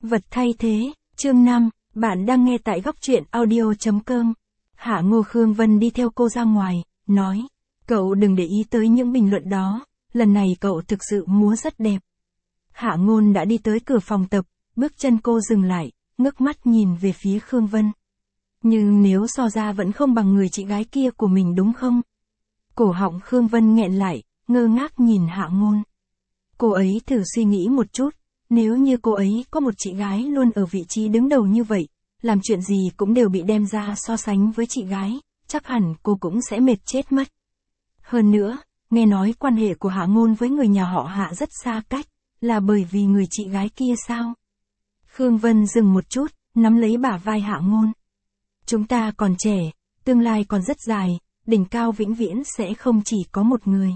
Vật thay thế, chương 5, bạn đang nghe tại góc truyện audio.com. Hạ Ngô Khương Vân đi theo cô ra ngoài, nói, cậu đừng để ý tới những bình luận đó, lần này cậu thực sự múa rất đẹp. Hạ Ngôn đã đi tới cửa phòng tập, bước chân cô dừng lại, ngước mắt nhìn về phía Khương Vân. Nhưng nếu so ra vẫn không bằng người chị gái kia của mình đúng không? Cổ họng Khương Vân nghẹn lại, ngơ ngác nhìn Hạ Ngôn. Cô ấy thử suy nghĩ một chút, nếu như cô ấy có một chị gái luôn ở vị trí đứng đầu như vậy, làm chuyện gì cũng đều bị đem ra so sánh với chị gái, chắc hẳn cô cũng sẽ mệt chết mất. Hơn nữa, nghe nói quan hệ của Hạ Ngôn với người nhà họ Hạ rất xa cách, là bởi vì người chị gái kia sao? Khương Vân dừng một chút, nắm lấy bả vai Hạ Ngôn. Chúng ta còn trẻ, tương lai còn rất dài, đỉnh cao vĩnh viễn sẽ không chỉ có một người.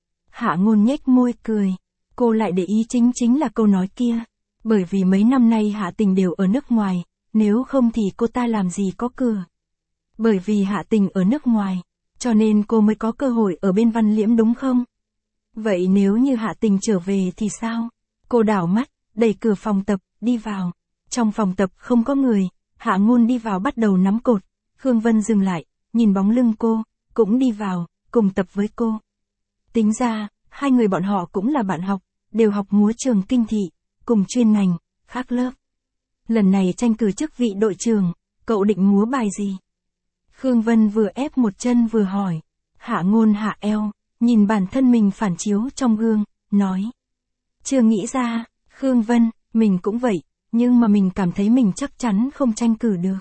Hạ Ngôn nhếch môi cười. Cô lại để ý chính là câu nói kia. Bởi vì mấy năm nay Hạ Tình đều ở nước ngoài, nếu không thì cô ta làm gì có cửa. Bởi vì Hạ Tình ở nước ngoài, cho nên cô mới có cơ hội ở bên Văn Liễm đúng không? Vậy nếu như Hạ Tình trở về thì sao? Cô đảo mắt, đẩy cửa phòng tập, đi vào. Trong phòng tập không có người, Hạ Ngôn đi vào bắt đầu nắm cột. Khương Vân dừng lại, nhìn bóng lưng cô, cũng đi vào, cùng tập với cô. Tính ra, hai người bọn họ cũng là bạn học, đều học múa trường Kinh Thị, cùng chuyên ngành, khác lớp. Lần này tranh cử chức vị đội trưởng, cậu định múa bài gì? Khương Vân vừa ép một chân vừa hỏi. Hạ Ngôn hạ eo, nhìn bản thân mình phản chiếu trong gương, nói. Chưa nghĩ ra, Khương Vân, mình cũng vậy, nhưng mà mình cảm thấy mình chắc chắn không tranh cử được.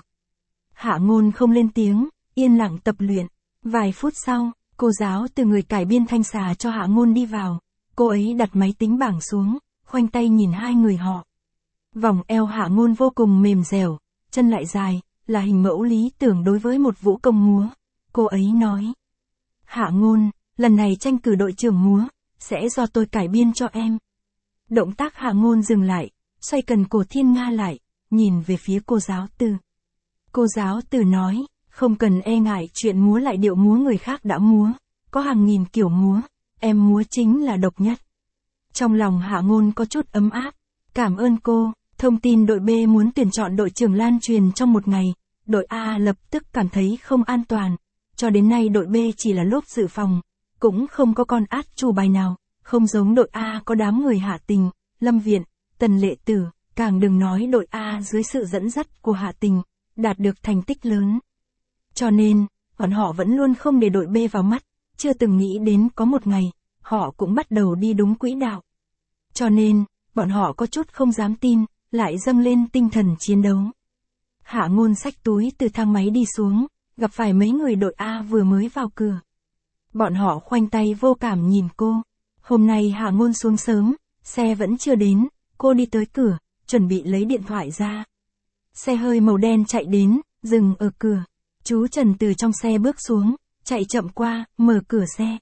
Hạ Ngôn không lên tiếng, yên lặng tập luyện. Vài phút sau, cô giáo từ người cải biên thanh xà cho Hạ Ngôn đi vào. Cô ấy đặt máy tính bảng xuống, khoanh tay nhìn hai người họ. Vòng eo Hạ Ngôn vô cùng mềm dẻo, chân lại dài, là hình mẫu lý tưởng đối với một vũ công múa. Cô ấy nói. Hạ Ngôn, lần này tranh cử đội trưởng múa, sẽ do tôi cải biên cho em. Động tác Hạ Ngôn dừng lại, xoay cần cổ thiên nga lại, nhìn về phía cô giáo Từ. Cô giáo Từ nói, không cần e ngại chuyện múa lại điệu múa người khác đã múa, có hàng nghìn kiểu múa, em múa chính là độc nhất. Trong lòng Hạ Ngôn có chút ấm áp, cảm ơn cô. Thông tin đội B muốn tuyển chọn đội trưởng lan truyền trong một ngày, đội A lập tức cảm thấy không an toàn, cho đến nay đội B chỉ là lốp dự phòng, cũng không có con át chủ bài nào, không giống đội A có đám người Hạ Tình, Lâm Viện, Tần Lệ Tử, càng đừng nói đội A dưới sự dẫn dắt của Hạ Tình, đạt được thành tích lớn. Cho nên, bọn họ vẫn luôn không để đội B vào mắt, chưa từng nghĩ đến có một ngày, họ cũng bắt đầu đi đúng quỹ đạo. Cho nên, bọn họ có chút không dám tin, lại dâng lên tinh thần chiến đấu. Hạ Ngôn xách túi từ thang máy đi xuống, gặp phải mấy người đội A vừa mới vào cửa. Bọn họ khoanh tay vô cảm nhìn cô. Hôm nay Hạ Ngôn xuống sớm, xe vẫn chưa đến, cô đi tới cửa, chuẩn bị lấy điện thoại ra. Xe hơi màu đen chạy đến, dừng ở cửa. Chú Trần từ trong xe bước xuống, chạy chậm qua, mở cửa xe.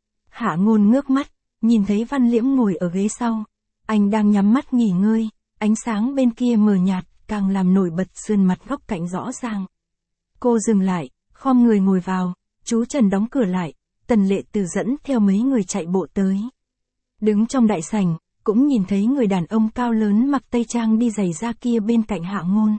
Hạ Ngôn ngước mắt, nhìn thấy Văn Liễm ngồi ở ghế sau. Anh đang nhắm mắt nghỉ ngơi, ánh sáng bên kia mờ nhạt, càng làm nổi bật sườn mặt góc cạnh rõ ràng. Cô dừng lại, khom người ngồi vào, chú Trần đóng cửa lại, Tần Lệ Tử dẫn theo mấy người chạy bộ tới. Đứng trong đại sảnh, cũng nhìn thấy người đàn ông cao lớn mặc tây trang đi giày da kia bên cạnh Hạ Ngôn.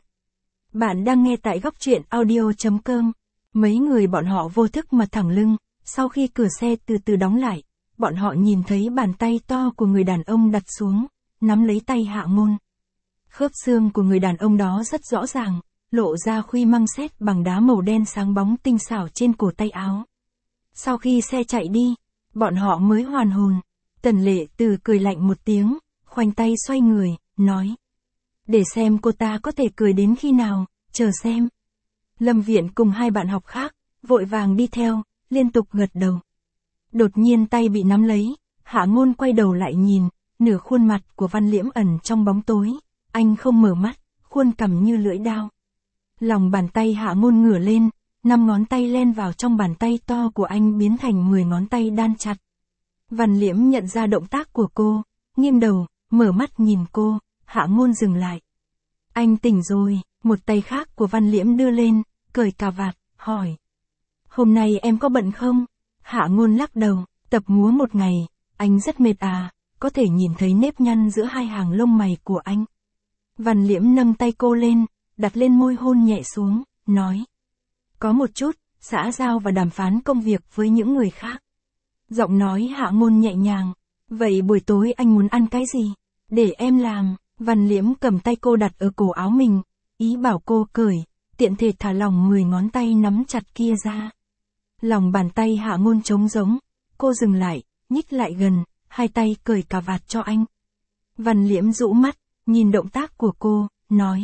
Bạn đang nghe tại góc truyện audio.com. Mấy người bọn họ vô thức mà thẳng lưng, sau khi cửa xe từ từ đóng lại, bọn họ nhìn thấy bàn tay to của người đàn ông đặt xuống, nắm lấy tay Hạ Ngôn. Khớp xương của người đàn ông đó rất rõ ràng, lộ ra khuy măng sét bằng đá màu đen sáng bóng tinh xảo trên cổ tay áo. Sau khi xe chạy đi, bọn họ mới hoàn hồn. Tần Lệ Tử cười lạnh một tiếng, khoanh tay xoay người, nói. Để xem cô ta có thể cười đến khi nào, chờ xem. Lâm Viện cùng hai bạn học khác, vội vàng đi theo, liên tục gật đầu. Đột nhiên tay bị nắm lấy, Hạ Ngôn quay đầu lại nhìn, nửa khuôn mặt của Văn Liễm ẩn trong bóng tối, anh không mở mắt, khuôn cằm như lưỡi dao. Lòng bàn tay Hạ Ngôn ngửa lên, 5 ngón tay len vào trong bàn tay to của anh biến thành 10 ngón tay đan chặt. Văn Liễm nhận ra động tác của cô, nghiêng đầu, mở mắt nhìn cô, Hạ Ngôn dừng lại. Anh tỉnh rồi, một tay khác của Văn Liễm đưa lên, cởi cà vạt, hỏi. Hôm nay em có bận không? Hạ Ngôn lắc đầu, tập múa một ngày, anh rất mệt à, có thể nhìn thấy nếp nhăn giữa hai hàng lông mày của anh. Văn Liễm nâng tay cô lên, đặt lên môi hôn nhẹ xuống, nói. Có một chút, xã giao và đàm phán công việc với những người khác. Giọng nói Hạ Ngôn nhẹ nhàng. Vậy buổi tối anh muốn ăn cái gì? Để em làm. Văn Liễm cầm tay cô đặt ở cổ áo mình, ý bảo cô cởi, tiện thể thả lỏng 10 ngón tay nắm chặt kia ra. Lòng bàn tay Hạ Ngôn trống rỗng, cô dừng lại, nhích lại gần, hai tay cởi cà vạt cho anh. Văn Liễm rũ mắt, nhìn động tác của cô, nói.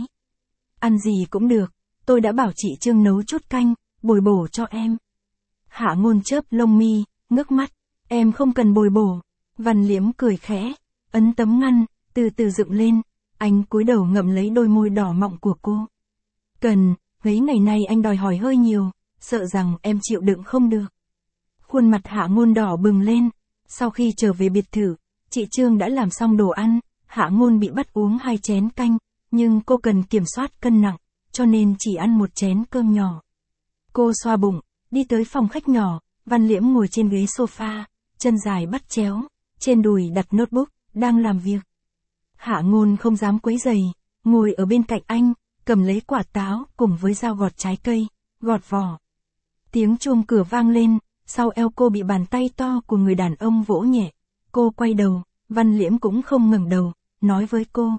Ăn gì cũng được, tôi đã bảo chị Trương nấu chút canh, bồi bổ cho em. Hạ Ngôn chớp lông mi, ngước mắt, em không cần bồi bổ. Văn Liễm cười khẽ, ấn tấm ngăn, từ từ dựng lên, anh cúi đầu ngậm lấy đôi môi đỏ mọng của cô. Cần, mấy ngày nay anh đòi hỏi hơi nhiều, sợ rằng em chịu đựng không được. Khuôn mặt Hạ Ngôn đỏ bừng lên, sau khi trở về biệt thự, chị Trương đã làm xong đồ ăn, Hạ Ngôn bị bắt uống 2 chén canh, nhưng cô cần kiểm soát cân nặng, cho nên chỉ ăn 1 chén cơm nhỏ. Cô xoa bụng, đi tới phòng khách nhỏ, Văn Liễm ngồi trên ghế sofa, chân dài bắt chéo, trên đùi đặt notebook, đang làm việc. Hạ Ngôn không dám quấy rầy, ngồi ở bên cạnh anh, cầm lấy quả táo cùng với dao gọt trái cây, gọt vỏ. Tiếng chuông cửa vang lên, sau eo cô bị bàn tay to của người đàn ông vỗ nhẹ. Cô quay đầu, Văn Liễm cũng không ngẩng đầu, nói với cô.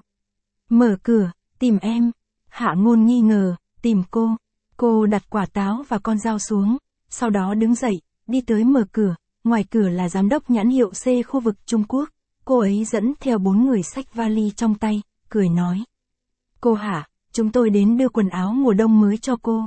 Mở cửa, tìm em. Hạ Ngôn nghi ngờ, tìm cô. Cô đặt quả táo và con dao xuống, sau đó đứng dậy, đi tới mở cửa. Ngoài cửa là giám đốc nhãn hiệu C khu vực Trung Quốc. Cô ấy dẫn theo 4 người xách vali trong tay, cười nói. Cô Hạ, chúng tôi đến đưa quần áo mùa đông mới cho cô.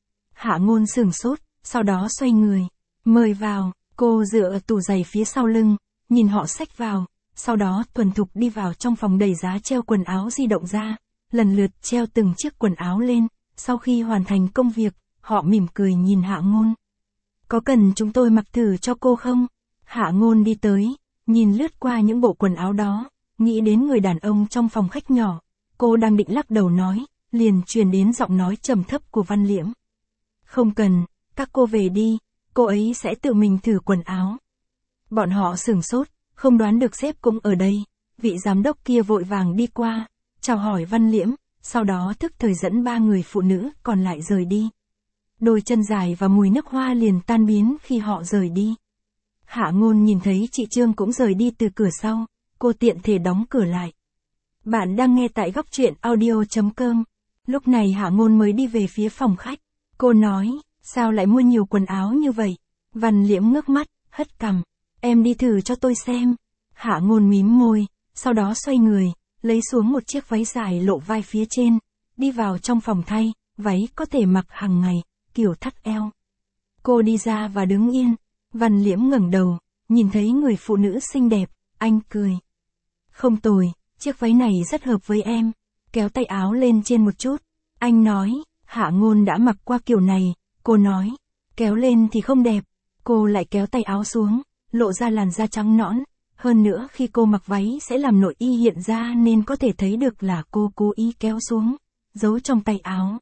Hạ Ngôn sửng sốt, sau đó xoay người. Mời vào, cô dựa ở tủ giày phía sau lưng, nhìn họ xách vào, sau đó thuần thục đi vào trong phòng đẩy giá treo quần áo di động ra, lần lượt treo từng chiếc quần áo lên, sau khi hoàn thành công việc, họ mỉm cười nhìn Hạ Ngôn. Có cần chúng tôi mặc thử cho cô không? Hạ Ngôn đi tới, nhìn lướt qua những bộ quần áo đó, nghĩ đến người đàn ông trong phòng khách nhỏ, cô đang định lắc đầu nói, liền truyền đến giọng nói trầm thấp của Văn Liễm. Không cần, các cô về đi, cô ấy sẽ tự mình thử quần áo. Bọn họ sửng sốt, không đoán được sếp cũng ở đây, vị giám đốc kia vội vàng đi qua, chào hỏi Văn Liễm, sau đó thức thời dẫn 3 người phụ nữ còn lại rời đi. Đôi chân dài và mùi nước hoa liền tan biến khi họ rời đi. Hạ Ngôn nhìn thấy chị Trương cũng rời đi từ cửa sau, cô tiện thể đóng cửa lại. Bạn đang nghe tại góc truyện audio.com. Lúc này Hạ Ngôn mới đi về phía phòng khách. Cô nói, sao lại mua nhiều quần áo như vậy? Văn Liễm ngước mắt, hất cằm. Em đi thử cho tôi xem. Hạ Ngôn mím môi, sau đó xoay người, lấy xuống một chiếc váy dài lộ vai phía trên, đi vào trong phòng thay, váy có thể mặc hàng ngày, kiểu thắt eo. Cô đi ra và đứng yên. Văn Liễm ngẩng đầu, nhìn thấy người phụ nữ xinh đẹp, anh cười. Không tồi, chiếc váy này rất hợp với em. Kéo tay áo lên trên một chút. Anh nói, Hạ Ngôn đã mặc qua kiểu này, cô nói. Kéo lên thì không đẹp. Cô lại kéo tay áo xuống, lộ ra làn da trắng nõn. Hơn nữa khi cô mặc váy sẽ làm nội y hiện ra nên có thể thấy được là cô cố ý kéo xuống, giấu trong tay áo.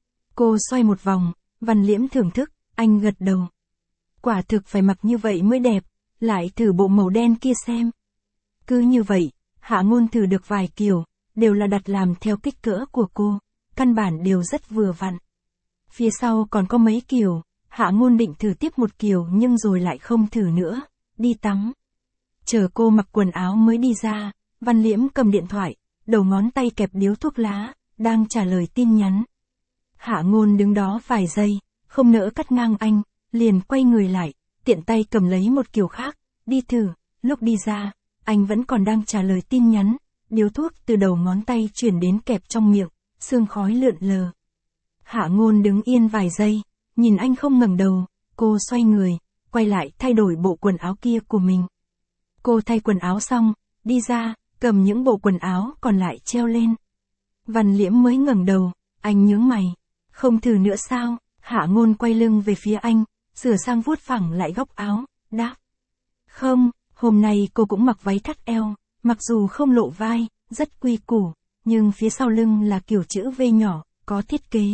Cô xoay một vòng, Văn Liễm thưởng thức, anh gật đầu. Quả thực phải mặc như vậy mới đẹp, lại thử bộ màu đen kia xem. Cứ như vậy, Hạ Ngôn thử được vài kiểu, đều là đặt làm theo kích cỡ của cô, căn bản đều rất vừa vặn. Phía sau còn có mấy kiểu, Hạ Ngôn định thử tiếp một kiểu nhưng rồi lại không thử nữa, đi tắm. Chờ cô mặc quần áo mới đi ra, Văn Liễm cầm điện thoại, đầu ngón tay kẹp điếu thuốc lá, đang trả lời tin nhắn. Hạ Ngôn đứng đó vài giây, không nỡ cắt ngang anh, liền quay người lại, tiện tay cầm lấy một kiểu khác, đi thử, lúc đi ra, anh vẫn còn đang trả lời tin nhắn, điếu thuốc từ đầu ngón tay chuyển đến kẹp trong miệng, sương khói lượn lờ. Hạ Ngôn đứng yên vài giây, nhìn anh không ngẩng đầu, cô xoay người, quay lại thay đổi bộ quần áo kia của mình. Cô thay quần áo xong, đi ra, cầm những bộ quần áo còn lại treo lên. Văn Liễm mới ngẩng đầu, anh nhướng mày, không thử nữa sao? Hạ Ngôn quay lưng về phía anh, sửa sang vuốt phẳng lại góc áo, đáp. Không, hôm nay cô cũng mặc váy thắt eo, mặc dù không lộ vai, rất quy củ, nhưng phía sau lưng là kiểu chữ V nhỏ, có thiết kế.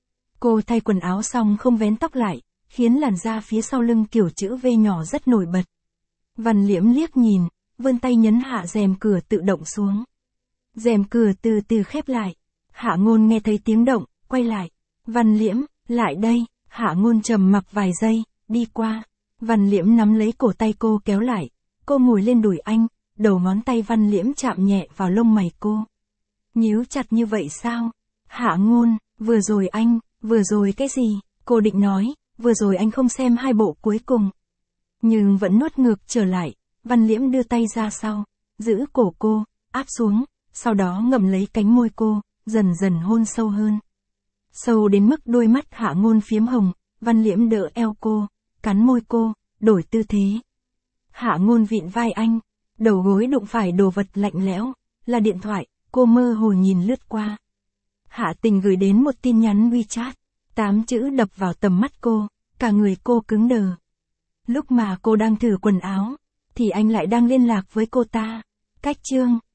Cô thay quần áo xong không vén tóc lại, khiến làn da phía sau lưng kiểu chữ V nhỏ rất nổi bật. Văn Liễm liếc nhìn, vươn tay nhấn hạ rèm cửa tự động xuống. Rèm cửa từ từ khép lại. Hạ Ngôn nghe thấy tiếng động, quay lại. Văn Liễm, lại đây. Hạ Ngôn trầm mặc vài giây, đi qua. Văn Liễm nắm lấy cổ tay cô kéo lại. Cô ngồi lên đùi anh, đầu ngón tay Văn Liễm chạm nhẹ vào lông mày cô. Nhíu chặt như vậy sao? Hạ Ngôn, vừa rồi cái gì? Cô định nói, vừa rồi anh không xem 2 bộ cuối cùng. Nhưng vẫn nuốt ngược trở lại. Văn Liễm đưa tay ra sau, giữ cổ cô, áp xuống, sau đó ngậm lấy cánh môi cô, dần dần hôn sâu hơn. Sâu đến mức đôi mắt Hạ Ngôn phiếm hồng, Văn Liễm đỡ eo cô, cắn môi cô, đổi tư thế. Hạ Ngôn vịn vai anh, đầu gối đụng phải đồ vật lạnh lẽo, là điện thoại, cô mơ hồ nhìn lướt qua. Hạ Tình gửi đến một tin nhắn WeChat, 8 chữ đập vào tầm mắt cô, cả người cô cứng đờ. Lúc mà cô đang thử quần áo, thì anh lại đang liên lạc với cô ta. Cách chương